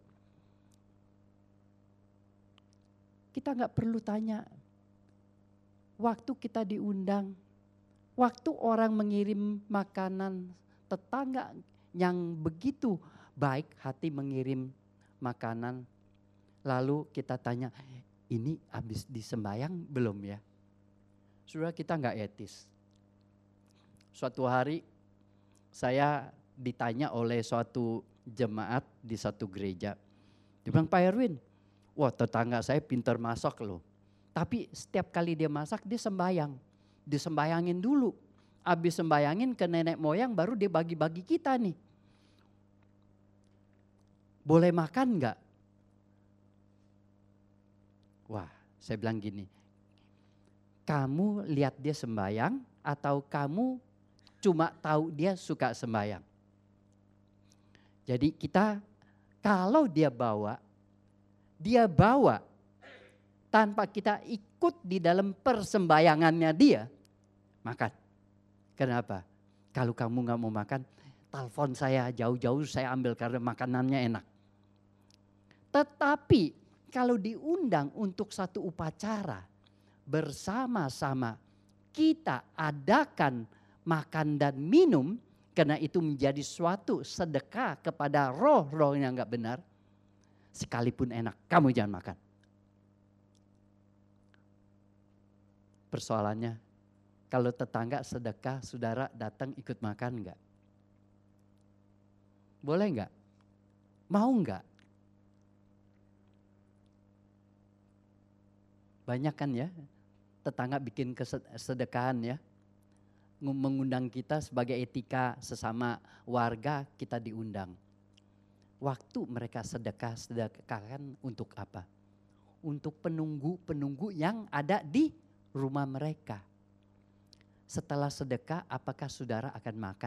Kita nggak perlu tanya. Waktu kita diundang, waktu orang mengirim makanan, tetangga yang begitu baik hati mengirim makanan, lalu kita tanya, ini habis disembayang belum ya? Saudara, kita nggak etis. Suatu hari saya ditanya oleh suatu jemaat di satu gereja. Dia bilang, Pak Erwin, wah tetangga saya pintar masak loh. Tapi setiap kali dia masak dia sembayang. Disembayangin dulu. Habis sembayangin ke nenek moyang baru dia bagi-bagi kita nih. Boleh makan enggak? Wah, saya bilang gini. Kamu lihat dia sembayang atau kamu cuma tahu dia suka sembayang? Jadi kita kalau dia bawa, dia bawa tanpa kita ikut di dalam persembayangannya dia, makan. Kenapa? Kalau kamu gak mau makan, telepon saya jauh-jauh saya ambil karena makanannya enak. Tetapi kalau diundang untuk satu upacara, bersama-sama kita adakan makan dan minum, karena itu menjadi suatu sedekah kepada roh-roh yang gak benar, sekalipun enak, kamu jangan makan. Persoalannya, kalau tetangga sedekah, saudara datang ikut makan enggak? Boleh enggak? Mau enggak? Banyak kan ya, tetangga bikin kesedekahan ya. Mengundang kita sebagai etika sesama warga, kita diundang. Waktu mereka sedekah, sedekahkan untuk apa? Untuk penunggu-penunggu yang ada di rumah mereka. Setelah sedekah, apakah saudara akan makan?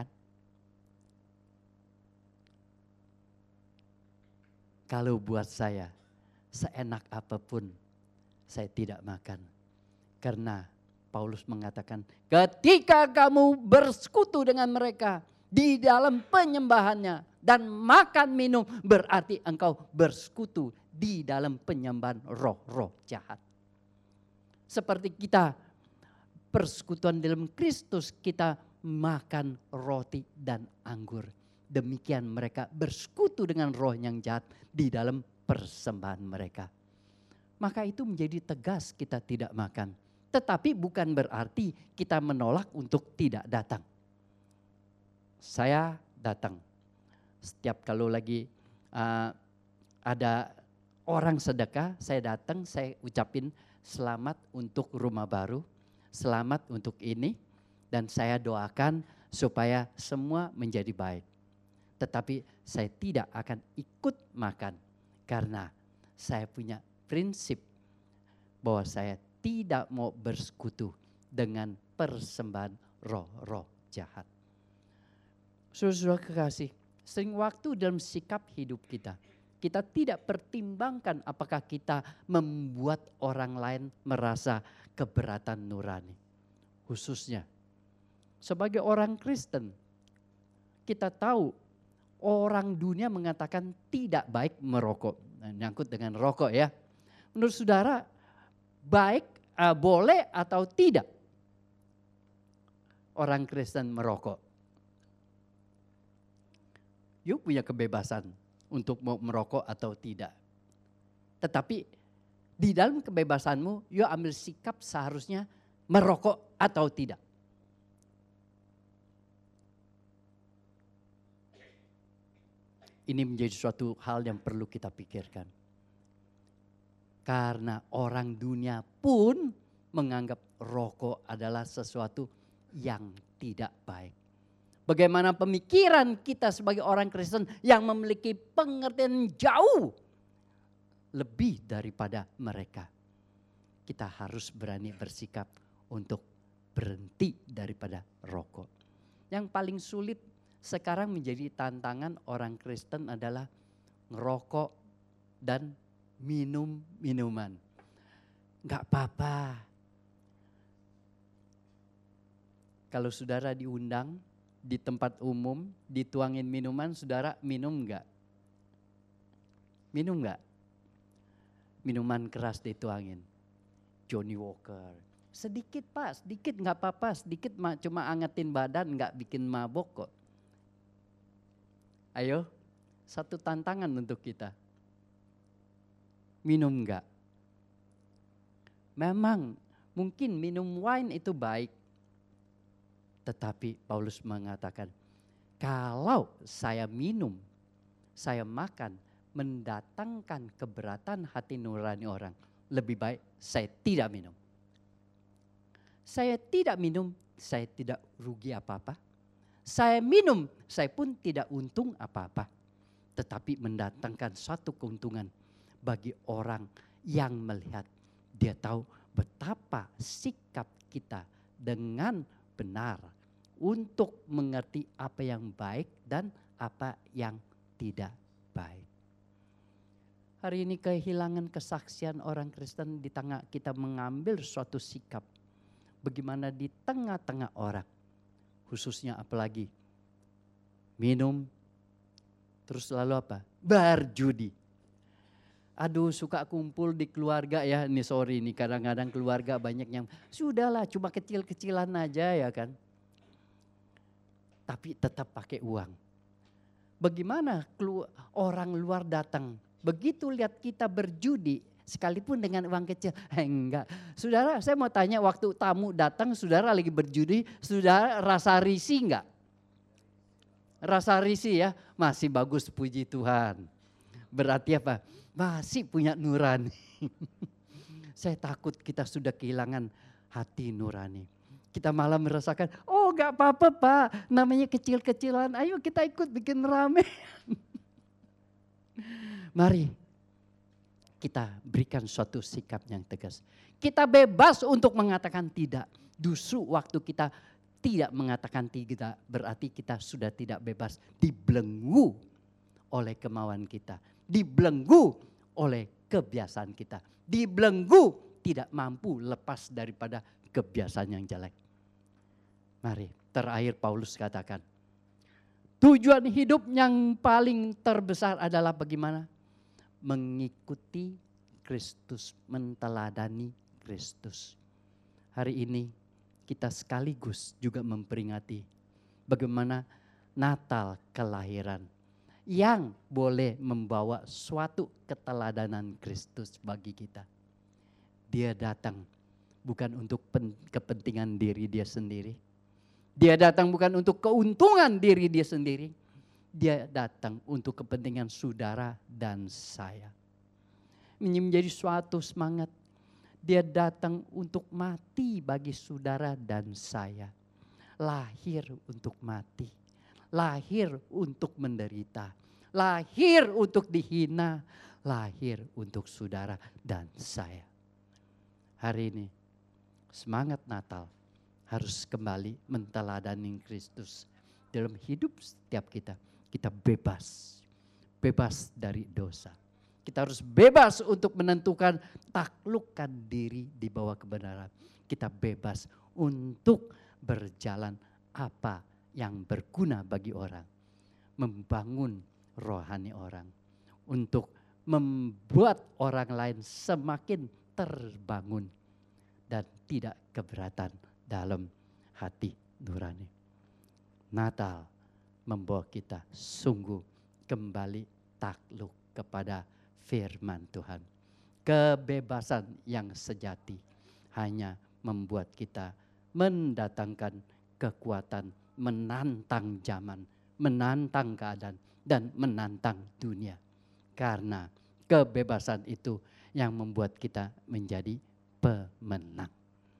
Kalau buat saya, seenak apapun, saya tidak makan. Karena Paulus mengatakan, ketika kamu bersekutu dengan mereka di dalam penyembahannya dan makan minum, berarti engkau bersekutu di dalam penyembahan roh-roh jahat. Seperti kita persekutuan dalam Kristus, kita makan roti dan anggur. Demikian mereka bersekutu dengan roh yang jahat di dalam persembahan mereka. Maka itu menjadi tegas kita tidak makan. Tetapi bukan berarti kita menolak untuk tidak datang. Saya datang. Setiap kalau lagi uh, ada orang sedekah, saya datang, saya ucapin selamat untuk rumah baru. Selamat untuk ini, dan saya doakan supaya semua menjadi baik. Tetapi saya tidak akan ikut makan karena saya punya prinsip bahwa saya tidak mau bersekutu dengan persembahan roh-roh jahat. Saudara-saudara kekasih, sering waktu dalam sikap hidup kita, kita tidak pertimbangkan apakah kita membuat orang lain merasa keberatan nurani. Khususnya sebagai orang Kristen, kita tahu orang dunia mengatakan tidak baik merokok. Nah, nyangkut dengan rokok ya. Menurut saudara, baik uh, boleh atau tidak orang Kristen merokok? You punya kebebasan untuk mau merokok atau tidak. Tetapi di dalam kebebasanmu, you ambil sikap seharusnya merokok atau tidak. Ini menjadi suatu hal yang perlu kita pikirkan. Karena orang dunia pun menganggap rokok adalah sesuatu yang tidak baik. Bagaimana pemikiran kita sebagai orang Kristen yang memiliki pengertian jauh lebih daripada mereka. Kita harus berani bersikap untuk berhenti daripada rokok. Yang paling sulit sekarang menjadi tantangan orang Kristen adalah ngerokok dan minum minuman. Enggak apa-apa. Kalau saudara diundang di tempat umum, dituangin minuman, saudara minum enggak? Minum enggak? Minuman keras dituangin. Johnny Walker. Sedikit pak, sedikit enggak apa-apa, sedikit cuma angetin badan, enggak bikin mabok kok. Ayo, satu tantangan untuk kita. Minum enggak? Memang mungkin minum wine itu baik. Tetapi Paulus mengatakan, kalau saya minum, saya makan, mendatangkan keberatan hati nurani orang, lebih baik saya tidak minum. Saya tidak minum, saya tidak rugi apa-apa. Saya minum, saya pun tidak untung apa-apa. Tetapi mendatangkan suatu keuntungan bagi orang yang melihat. Dia tahu betapa sikap kita dengan benar untuk mengerti apa yang baik dan apa yang tidak baik. Hari ini kehilangan kesaksian orang Kristen di tengah kita mengambil suatu sikap. Bagaimana di tengah-tengah orang, khususnya apalagi minum, terus lalu apa? Berjudi. Aduh, suka kumpul di keluarga ya, ini sorry nih kadang-kadang keluarga banyak yang sudahlah cuma kecil-kecilan aja ya kan. Tapi tetap pakai uang. Bagaimana orang luar datang, begitu lihat kita berjudi sekalipun dengan uang kecil, eh, enggak. Saudara, saya mau tanya waktu tamu datang, saudara lagi berjudi, saudara rasa risih enggak? Rasa risih ya, masih bagus puji Tuhan. Berarti apa? Masih punya nurani. Saya takut kita sudah kehilangan hati nurani. Kita malah merasakan, oh gak apa-apa Pak, namanya kecil-kecilan, ayo kita ikut bikin rame. Mari kita berikan suatu sikap yang tegas. Kita bebas untuk mengatakan tidak. Justru waktu kita tidak mengatakan tidak, berarti kita sudah tidak bebas, dibelenggu oleh kemauan kita, dibelenggu oleh kebiasaan kita, dibelenggu tidak mampu lepas daripada kebiasaan yang jelek. Mari, terakhir Paulus katakan, tujuan hidup yang paling terbesar adalah bagaimana? Mengikuti Kristus, menteladani Kristus. Hari ini kita sekaligus juga memperingati bagaimana Natal kelahiran yang boleh membawa suatu keteladanan Kristus bagi kita. Dia datang bukan untuk kepentingan diri dia sendiri. Dia datang bukan untuk keuntungan diri dia sendiri. Dia datang untuk kepentingan saudara dan saya. Ini menjadi suatu semangat. Dia datang untuk mati bagi saudara dan saya. Lahir untuk mati. Lahir untuk menderita. Lahir untuk dihina. Lahir untuk saudara dan saya. Hari ini semangat Natal harus kembali menteladani Kristus dalam hidup setiap kita. Kita bebas, bebas dari dosa. Kita harus bebas untuk menentukan taklukkan diri di bawah kebenaran. Kita bebas untuk berjalan apa yang berguna bagi orang. Membangun rohani orang. Untuk membuat orang lain semakin terbangun. Dan tidak keberatan dalam hati nurani. Natal membawa kita sungguh kembali takluk kepada firman Tuhan. Kebebasan yang sejati hanya membuat kita mendatangkan kekuatan, menantang zaman, menantang keadaan, dan menantang dunia. Karena kebebasan itu yang membuat kita menjadi pemenang.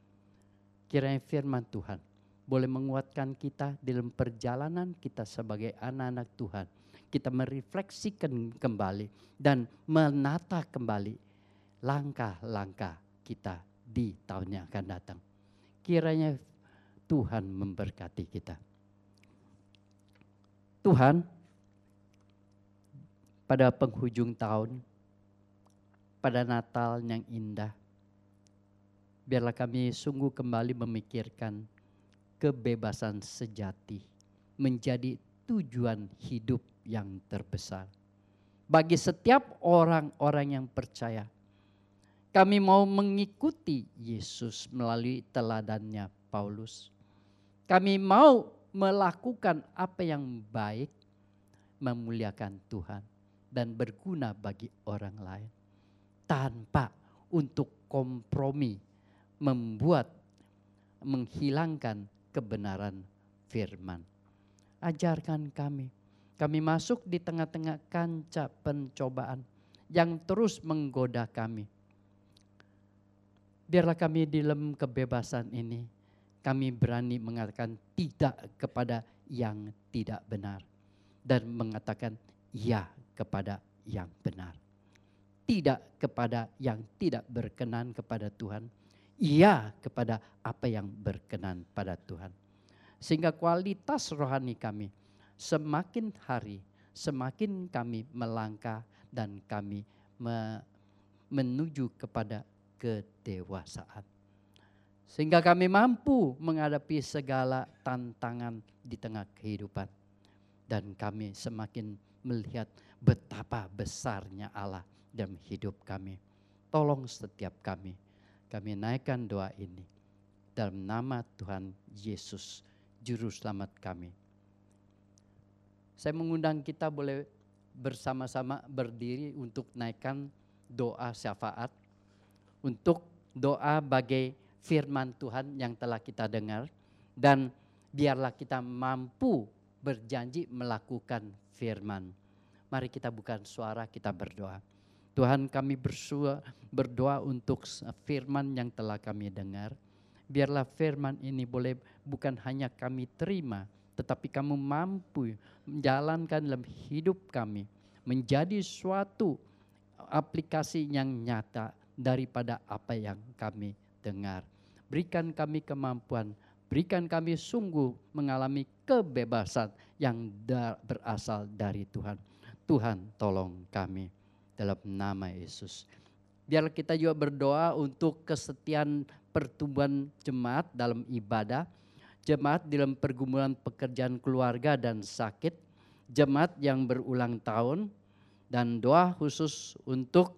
Kiranya firman Tuhan boleh menguatkan kita dalam perjalanan kita sebagai anak-anak Tuhan. Kita merefleksikan kembali dan menata kembali langkah-langkah kita di tahun yang akan datang. Kiranya Tuhan memberkati kita. Tuhan, pada penghujung tahun, pada Natal yang indah, biarlah kami sungguh kembali memikirkan kebebasan sejati menjadi tujuan hidup yang terbesar. Bagi setiap orang-orang yang percaya, kami mau mengikuti Yesus melalui teladannya Paulus. Kami mau melakukan apa yang baik, memuliakan Tuhan, dan berguna bagi orang lain. Tanpa untuk kompromi, membuat, menghilangkan kebenaran firman. Ajarkan kami. Kami masuk di tengah-tengah kancah pencobaan yang terus menggoda kami. Biarlah kami di dalam kebebasan ini, kami berani mengatakan tidak kepada yang tidak benar. Dan mengatakan ya kepada yang benar. Tidak kepada yang tidak berkenan kepada Tuhan. Ya kepada apa yang berkenan pada Tuhan. Sehingga kualitas rohani kami semakin hari, semakin kami melangkah dan kami me- menuju kepada kedewasaan. Sehingga kami mampu menghadapi segala tantangan di tengah kehidupan. Dan kami semakin melihat betapa besarnya Allah dalam hidup kami. Tolong setiap kami, kami naikkan doa ini dalam nama Tuhan Yesus, Juru Selamat kami. Saya mengundang kita boleh bersama-sama berdiri untuk naikkan doa syafaat. Untuk doa bagi firman Tuhan yang telah kita dengar. Dan biarlah kita mampu berjanji melakukan firman. Mari kita bukan suara, kita berdoa. Tuhan, kami bersua, berdoa untuk firman yang telah kami dengar. Biarlah firman ini boleh bukan hanya kami terima, tetapi kamu mampu menjalankan dalam hidup kami. Menjadi suatu aplikasi yang nyata daripada apa yang kami dengar. Berikan kami kemampuan, berikan kami sungguh mengalami kebebasan yang da- berasal dari Tuhan. Tuhan tolong kami dalam nama Yesus. Biar kita juga berdoa untuk kesetiaan pertumbuhan jemaat dalam ibadah, jemaat dalam pergumulan pekerjaan keluarga dan sakit, jemaat yang berulang tahun, dan doa khusus untuk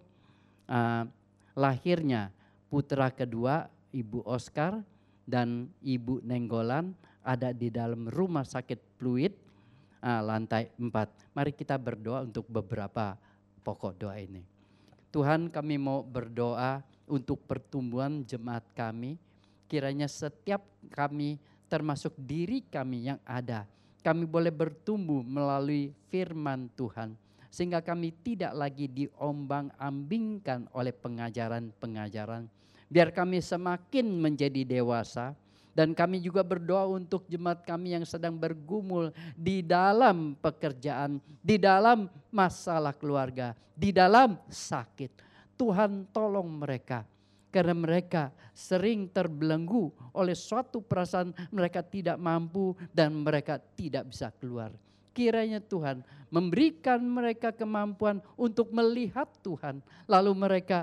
uh, lahirnya putra kedua Ibu Oscar dan Ibu Nenggolan ada di dalam rumah sakit Pluit uh, lantai empat. Mari kita berdoa untuk beberapa pokok doa ini. Tuhan, kami mau berdoa untuk pertumbuhan jemaat kami. Kiranya setiap kami termasuk diri kami yang ada, kami boleh bertumbuh melalui firman Tuhan. Sehingga kami tidak lagi diombang-ambingkan oleh pengajaran-pengajaran. Biar kami semakin menjadi dewasa. Dan kami juga berdoa untuk jemaat kami yang sedang bergumul di dalam pekerjaan, di dalam masalah keluarga, di dalam sakit. Tuhan tolong mereka. Karena mereka sering terbelenggu oleh suatu perasaan mereka tidak mampu dan mereka tidak bisa keluar. Kiranya Tuhan memberikan mereka kemampuan untuk melihat Tuhan. Lalu mereka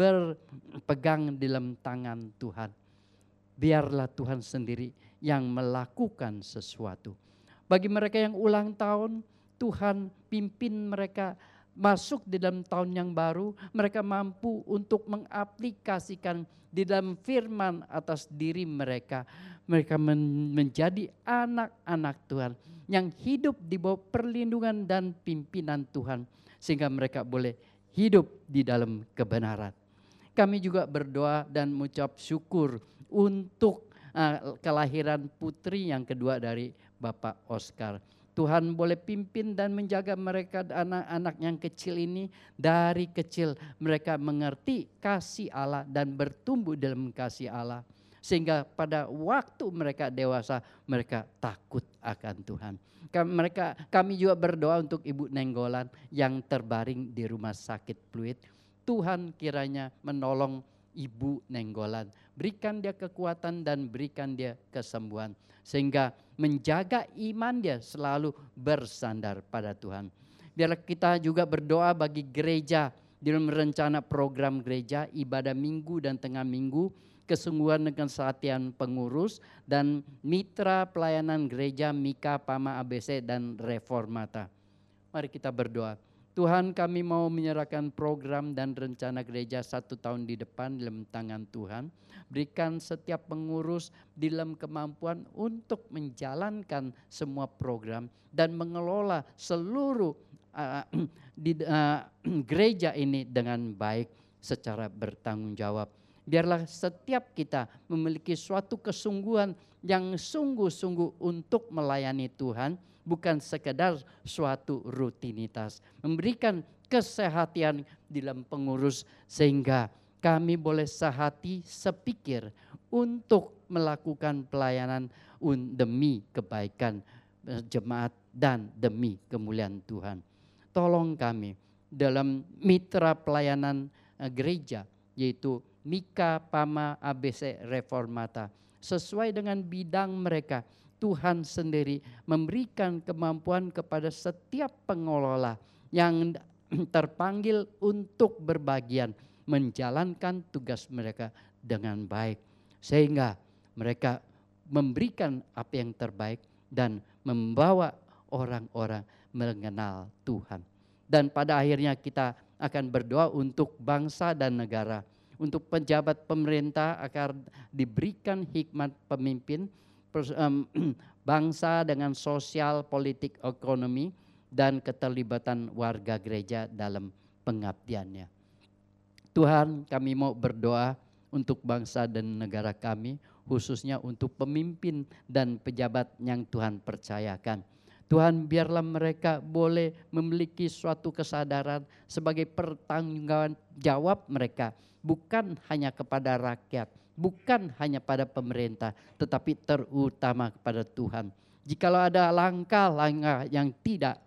berpegang di dalam tangan Tuhan. Biarlah Tuhan sendiri yang melakukan sesuatu. Bagi mereka yang ulang tahun, Tuhan pimpin mereka masuk di dalam tahun yang baru. Mereka mampu untuk mengaplikasikan di dalam firman atas diri mereka. Mereka men- menjadi anak-anak Tuhan yang hidup di bawah perlindungan dan pimpinan Tuhan. Sehingga mereka boleh hidup di dalam kebenaran. Kami juga berdoa dan mengucap syukur untuk uh, kelahiran putri yang kedua dari Bapak Oscar. Tuhan boleh pimpin dan menjaga mereka, anak-anak yang kecil ini. Dari kecil mereka mengerti kasih Allah dan bertumbuh dalam kasih Allah. Sehingga pada waktu mereka dewasa, mereka takut akan Tuhan. Kami, mereka, kami juga berdoa untuk Ibu Nenggolan yang terbaring di rumah sakit Pluit. Tuhan kiranya menolong Ibu Nenggolan. Berikan dia kekuatan dan berikan dia kesembuhan. Sehingga menjaga iman dia selalu bersandar pada Tuhan. Biarlah kita juga berdoa bagi gereja dalam rencana program gereja, ibadah minggu dan tengah minggu, kesungguhan dengan kesehatan pengurus, dan mitra pelayanan gereja Mika, Pama, A B C, dan Reformata. Mari kita berdoa. Tuhan, kami mau menyerahkan program dan rencana gereja satu tahun di depan dalam tangan Tuhan. Berikan setiap pengurus di dalam kemampuan untuk menjalankan semua program dan mengelola seluruh uh, di uh, gereja ini dengan baik secara bertanggung jawab. Biarlah setiap kita memiliki suatu kesungguhan yang sungguh-sungguh untuk melayani Tuhan, bukan sekedar suatu rutinitas. Memberikan kesehatan di dalam pengurus sehingga kami boleh sehati, sepikir untuk melakukan pelayanan demi kebaikan jemaat dan demi kemuliaan Tuhan. Tolong kami dalam mitra pelayanan gereja, yaitu Mika, Pama, A B C, Reformata, sesuai dengan bidang mereka. Tuhan sendiri memberikan kemampuan kepada setiap pengelola yang terpanggil untuk berbagian menjalankan tugas mereka dengan baik, sehingga mereka memberikan apa yang terbaik dan membawa orang-orang mengenal Tuhan. Dan pada akhirnya kita akan berdoa untuk bangsa dan negara, untuk pejabat pemerintah agar diberikan hikmat pemimpin bangsa dengan sosial, politik, ekonomi, dan keterlibatan warga gereja dalam pengabdiannya. Tuhan, kami mau berdoa untuk bangsa dan negara kami, khususnya untuk pemimpin dan pejabat yang Tuhan percayakan. Tuhan, biarlah mereka boleh memiliki suatu kesadaran sebagai pertanggungjawaban jawab mereka, bukan hanya kepada rakyat, bukan hanya pada pemerintah, tetapi terutama kepada Tuhan. Jikalau ada langkah-langkah yang tidak